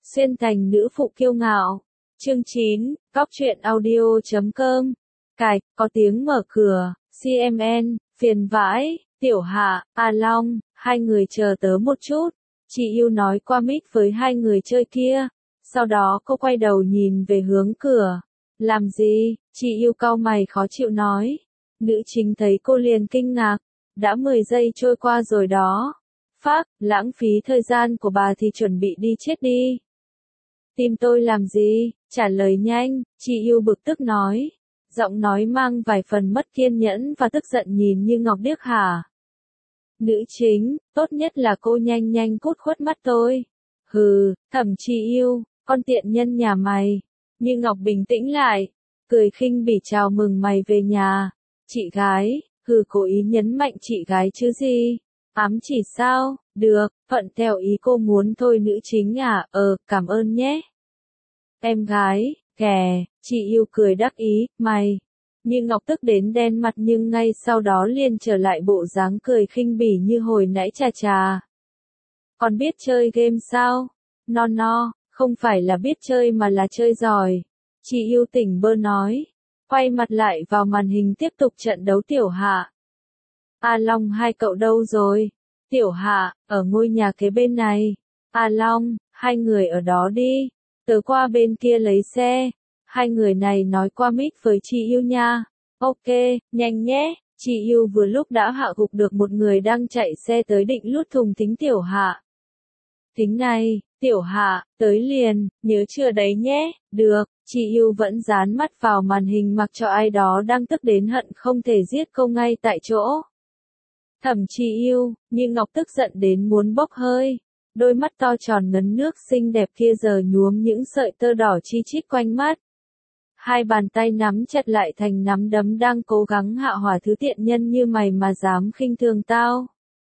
Xuyên thành nữ phụ kiêu ngạo. Chương 9, Góc truyện audio.com. Cài, có tiếng mở cửa, CMN, phiền vãi, Tiểu Hạ, A Long, hai người chờ tớ một chút. Chị yêu nói qua mic với hai người chơi kia. Sau đó cô quay đầu nhìn về hướng cửa. Làm gì? Chị yêu cau mày khó chịu nói. Nữ chính thấy cô liền kinh ngạc. Đã 10 giây trôi qua rồi đó. Phác, lãng phí thời gian của bà thì chuẩn bị đi chết đi. Tìm tôi làm gì? Trả lời nhanh, chị yêu bực tức nói. Giọng nói mang vài phần mất kiên nhẫn và tức giận nhìn như ngọc điếc hả? Nữ chính, tốt nhất là cô nhanh nhanh cút khuất mắt tôi. Hừ, Thẩm chị yêu, con tiện nhân nhà mày. Như Ngọc bình tĩnh lại, cười khinh bỉ chào mừng mày về nhà. Chị gái, hừ cố ý nhấn mạnh chị gái chứ gì. Ám chỉ sao, được, thuận theo ý cô muốn thôi nữ chính à, cảm ơn nhé. Em gái, kè, chị yêu cười đắc ý, mày. Như Ngọc tức đến đen mặt nhưng ngay sau đó liền trở lại bộ dáng cười khinh bỉ như hồi nãy chà chà. Còn biết chơi game sao? No, không phải là biết chơi mà là chơi giỏi. Chị yêu tỉnh bơ nói. Quay mặt lại vào màn hình tiếp tục trận đấu Tiểu Hạ. A Long hai cậu đâu rồi? Tiểu Hạ, ở ngôi nhà kế bên này. A Long, hai người ở đó đi. Tớ qua bên kia lấy xe. Hai người này nói qua mic với chị yêu nha. Ok, nhanh nhé. Chị yêu vừa lúc đã hạ gục được một người đang chạy xe tới định lút thùng thính Tiểu Hạ. Tính này, Tiểu Hạ, tới liền, nhớ chưa đấy nhé. Được, chị yêu vẫn dán mắt vào màn hình mặc cho ai đó đang tức đến hận không thể giết cô ngay tại chỗ. Thẩm chị yêu, như Ngọc tức giận đến muốn bốc hơi. Đôi mắt to tròn ngấn nước xinh đẹp kia giờ nhuốm những sợi tơ đỏ chi chít quanh mắt. Hai bàn tay nắm chặt lại thành nắm đấm đang cố gắng hạ hỏa thứ tiện nhân như mày mà dám khinh thường tao.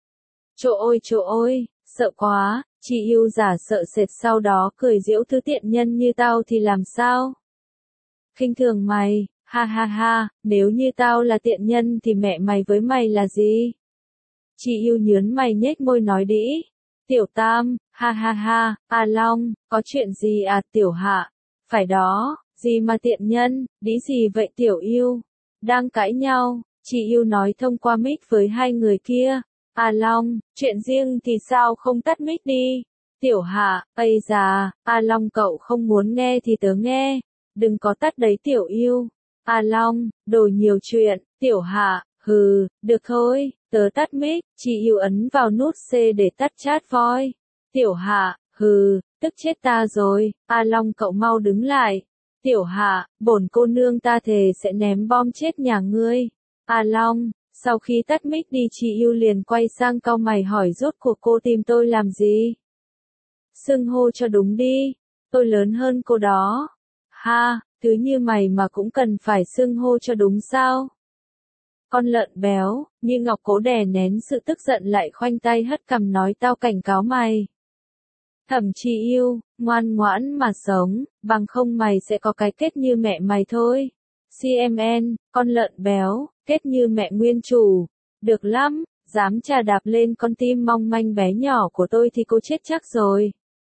Trời ơi, sợ quá, chị yêu giả sợ sệt sau đó cười giễu thứ tiện nhân như tao thì làm sao? Khinh thường mày, ha, nếu như tao là tiện nhân thì mẹ mày với mày là gì? Chị yêu nhớn mày nhếch môi nói đĩ. Tiểu Tam, ha, A Long, có chuyện gì à Tiểu Hạ? Phải đó, gì mà tiện nhân, đĩ gì vậy Tiểu yêu? Đang cãi nhau, chị yêu nói thông qua mic với hai người kia. A Long, chuyện riêng thì sao không tắt mic đi? Tiểu Hạ, ây da, A Long cậu không muốn nghe thì tớ nghe. Đừng có tắt đấy Tiểu yêu. A Long, đồ nhiều chuyện, Tiểu Hạ, hừ, được thôi, tớ tắt mic, chị yêu ấn vào nút C để tắt chat voice. Tiểu Hạ, hừ, tức chết ta rồi, A Long cậu mau đứng lại. Tiểu Hạ, bổn cô nương ta thề sẽ ném bom chết nhà ngươi. A Long, sau khi tắt mic đi chị yêu liền quay sang cau mày hỏi rốt cuộc cô tìm tôi làm gì? Xưng hô cho đúng đi, tôi lớn hơn cô đó. Ha, thứ như mày mà cũng cần phải xưng hô cho đúng sao? Con lợn béo, như Ngọc cố đè nén sự tức giận lại khoanh tay hất cằm nói tao cảnh cáo mày. Thẩm chị yêu, ngoan ngoãn mà sống, bằng không mày sẽ có cái kết như mẹ mày thôi. CMN, con lợn béo, kết như mẹ nguyên chủ. Được lắm, dám chà đạp lên con tim mong manh bé nhỏ của tôi thì cô chết chắc rồi.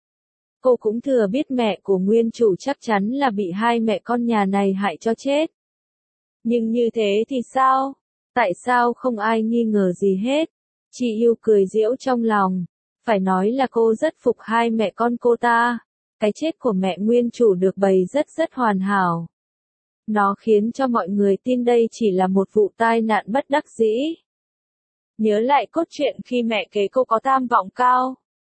Cô cũng thừa biết mẹ của nguyên chủ chắc chắn là bị hai mẹ con nhà này hại cho chết. Nhưng như thế thì sao? Tại sao không ai nghi ngờ gì hết? Chị yêu cười giễu trong lòng. Phải nói là cô rất phục hai mẹ con cô ta. Cái chết của mẹ nguyên chủ được bày rất hoàn hảo. Nó khiến cho mọi người tin đây chỉ là một vụ tai nạn bất đắc dĩ. Nhớ lại cốt truyện khi mẹ kế cô có tham vọng cao.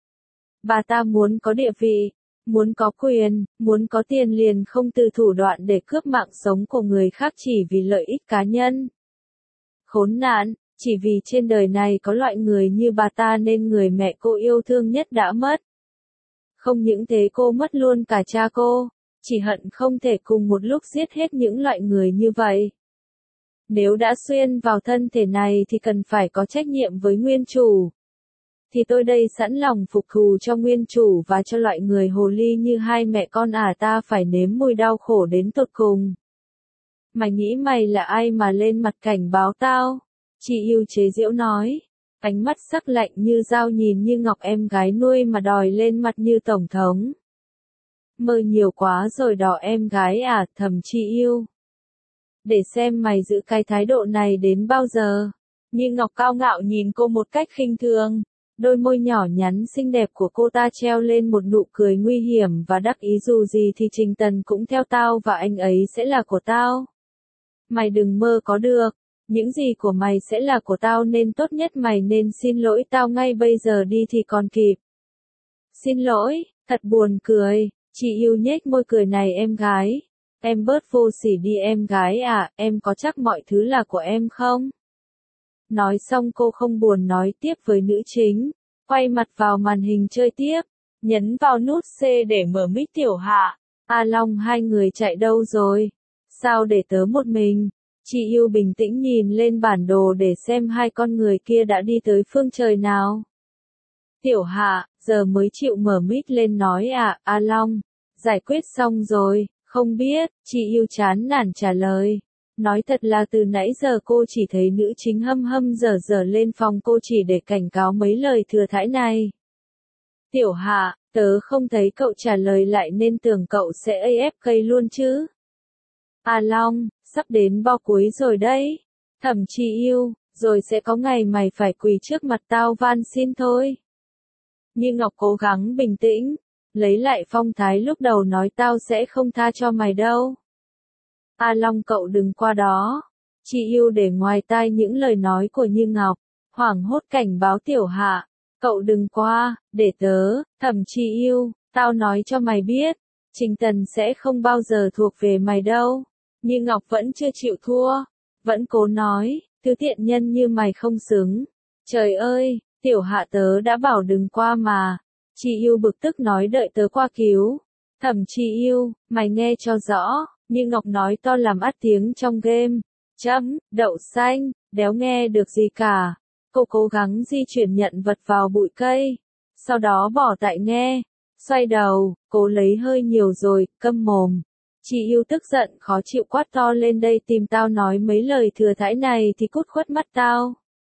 Bà ta muốn có địa vị, muốn có quyền, muốn có tiền liền không từ thủ đoạn để cướp mạng sống của người khác chỉ vì lợi ích cá nhân. Khốn nạn, chỉ vì trên đời này có loại người như bà ta nên người mẹ cô yêu thương nhất đã mất. Không những thế cô mất luôn cả cha cô, chỉ hận không thể cùng một lúc giết hết những loại người như vậy. Nếu đã xuyên vào thân thể này thì cần phải có trách nhiệm với nguyên chủ. Thì tôi đây sẵn lòng phục thù cho nguyên chủ và cho loại người hồ ly như hai mẹ con ta phải nếm mùi đau khổ đến tột cùng. Mày nghĩ mày là ai mà lên mặt cảnh báo tao? Chị yêu chế giễu nói. Ánh mắt sắc lạnh như dao nhìn như Ngọc em gái nuôi mà đòi lên mặt như tổng thống. Mơ nhiều quá rồi đó em gái à, Thẩm Chi Yêu. Để xem mày giữ cái thái độ này đến bao giờ. Như Ngọc cao ngạo nhìn cô một cách khinh thường. Đôi môi nhỏ nhắn xinh đẹp của cô ta treo lên một nụ cười nguy hiểm và đắc ý, dù gì thì Trình Tần cũng theo tao và anh ấy sẽ là của tao. Mày đừng mơ có được. Những gì của mày sẽ là của tao nên tốt nhất mày nên xin lỗi tao ngay bây giờ đi thì còn kịp. Xin lỗi, thật buồn cười. Chị Yêu nhếch môi cười, này em gái. Em bớt vô sỉ đi em gái à, em có chắc mọi thứ là của em không? Nói xong cô không buồn nói tiếp với nữ chính, quay mặt vào màn hình chơi tiếp, nhấn vào nút C để mở mic. Tiểu Hạ, A Long, hai người chạy đâu rồi? Sao để tớ một mình? Chị Yêu bình tĩnh nhìn lên bản đồ để xem hai con người kia đã đi tới phương trời nào. Tiểu Hạ, giờ mới chịu mở mic lên nói à, A Long, giải quyết xong rồi, không biết, chị Yêu chán nản trả lời. Nói thật là từ nãy giờ cô chỉ thấy nữ chính hâm hâm dở dở lên phòng cô chỉ để cảnh cáo mấy lời thừa thãi này. Tiểu Hạ, tớ không thấy cậu trả lời lại nên tưởng cậu sẽ AFK luôn chứ. A Long, sắp đến bo cuối rồi đấy. Thẩm Chi Yêu, rồi sẽ có ngày mày phải quỳ trước mặt tao van xin thôi. Như Ngọc cố gắng bình tĩnh, lấy lại phong thái lúc đầu nói, tao sẽ không tha cho mày đâu. A Long, cậu đừng qua đó. Chị Yêu để ngoài tai những lời nói của Như Ngọc, hoảng hốt cảnh báo Tiểu Hạ, cậu đừng qua, để tớ. Thẩm Chi Yêu, tao nói cho mày biết, Trình Tần sẽ không bao giờ thuộc về mày đâu. Như Ngọc vẫn chưa chịu thua, vẫn cố nói, thứ tiện nhân như mày không xứng. Trời ơi, Tiểu Hạ, tớ đã bảo đừng qua mà. Chị Yêu bực tức nói, đợi tớ qua cứu. Thẩm Chi Yêu, mày nghe cho rõ. Như Ngọc nói to làm át tiếng trong game. Đậu xanh, đéo nghe được gì cả. Cô cố gắng di chuyển nhận vật vào bụi cây. Sau đó bỏ tại nghe. Xoay đầu, cố lấy hơi nhiều rồi, câm mồm. Chị Yêu tức giận khó chịu quát to lên, đây tìm tao nói mấy lời thừa thãi này thì cút khuất mắt tao.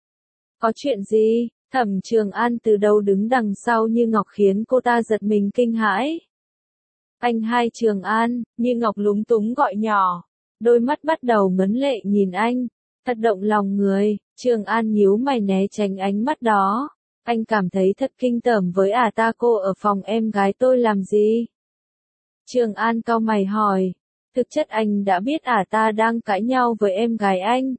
Có chuyện gì? Thẩm Trường An từ đâu đứng đằng sau Như Ngọc khiến cô ta giật mình kinh hãi. Anh hai Trường An, Như Ngọc lúng túng gọi nhỏ. Đôi mắt bắt đầu ngấn lệ nhìn anh. Thật động lòng người. Trường An nhíu mày né tránh ánh mắt đó. Anh cảm thấy thật kinh tởm với ta, cô ở phòng em gái tôi làm gì? Trường An cau mày hỏi. Thực chất anh đã biết ta đang cãi nhau với em gái anh.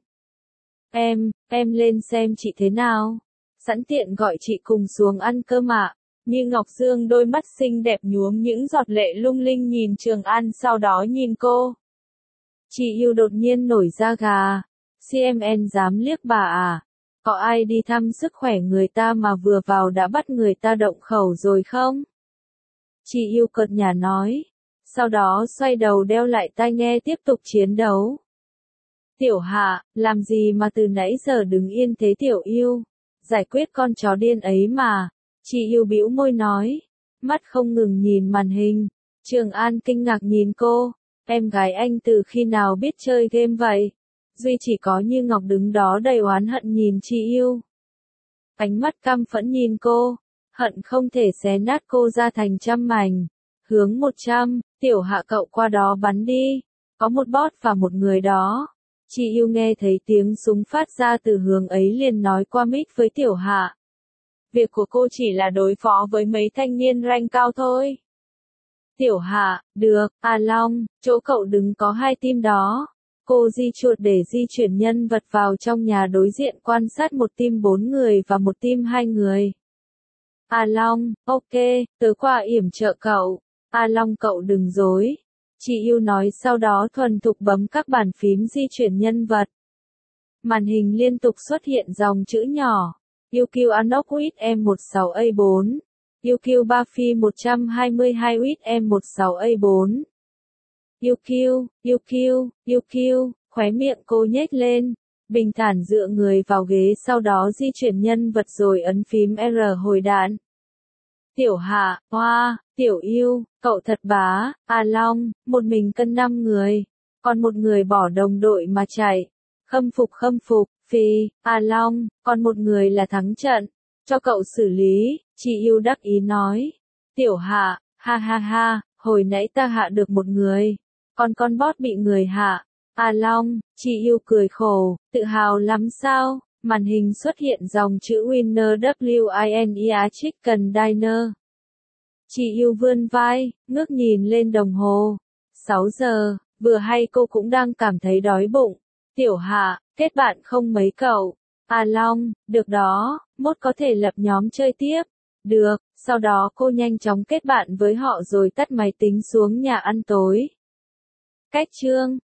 Em lên xem chị thế nào. Sẵn tiện gọi chị cùng xuống ăn cơm ạ. Như Ngọc Dương đôi mắt xinh đẹp nhuốm những giọt lệ lung linh nhìn Trường An, sau đó nhìn cô. Chị Yêu đột nhiên nổi da gà. CMN dám liếc bà à? Có ai đi thăm sức khỏe người ta mà vừa vào đã bắt người ta động khẩu rồi không? Chị Yêu cợt nhả nói. Sau đó xoay đầu đeo lại tai nghe tiếp tục chiến đấu. Tiểu Hạ, làm gì mà từ nãy giờ đứng yên thế Tiểu Yêu? Giải quyết con chó điên ấy mà. Chị Yêu bĩu môi nói. Mắt không ngừng nhìn màn hình. Trường An kinh ngạc nhìn cô. Em gái anh từ khi nào biết chơi game vậy? Duy chỉ có Như Ngọc đứng đó đầy oán hận nhìn chị Yêu. Ánh mắt căm phẫn nhìn cô. Hận không thể xé nát cô ra thành trăm mảnh. Hướng 100, Tiểu Hạ cậu qua đó bắn đi. Có một bot và một người đó. Chị Yêu nghe thấy tiếng súng phát ra từ hướng ấy liền nói qua mic với Tiểu Hạ. Việc của cô chỉ là đối phó với mấy thanh niên rank cao thôi. Tiểu Hạ, được, A Long, chỗ cậu đứng có 2 team đó. Cô di chuột để di chuyển nhân vật vào trong nhà đối diện quan sát một team 4 người và một team 2 người. A Long, ok, tớ qua yểm trợ cậu. A Long cậu đừng dối. Chị Yêu nói sau đó thuần thục bấm các bàn phím di chuyển nhân vật. Màn hình liên tục xuất hiện dòng chữ nhỏ. UQ Anok with M16A4. UQ Bafi 122 with M16A4. UQ, khóe miệng cô nhếch lên. Bình thản dựa người vào ghế sau đó di chuyển nhân vật rồi ấn phím R hồi đạn. Tiểu Hạ, hoa, Tiểu Yêu, cậu thật bá. A Long, một mình cân 5 người. Còn một người bỏ đồng đội mà chạy. Khâm phục, phi. A Long, còn một người là thắng trận. Cho cậu xử lý, chị Yêu đắc ý nói. Tiểu Hạ, ha ha ha, hồi nãy ta hạ được một người. Con bot bị người hạ. A Long, chị yêu cười khổ, tự hào lắm sao? Màn hình xuất hiện dòng chữ Winner WINER Chicken Diner. Chị yêu vươn vai, ngước nhìn lên đồng hồ. 6 giờ, vừa hay cô cũng đang cảm thấy đói bụng. Tiểu Hạ, kết bạn không mấy cậu. A Long, được đó, mốt có thể lập nhóm chơi tiếp. Được, sau đó cô nhanh chóng kết bạn với họ rồi tắt máy tính xuống nhà ăn tối. Cách chương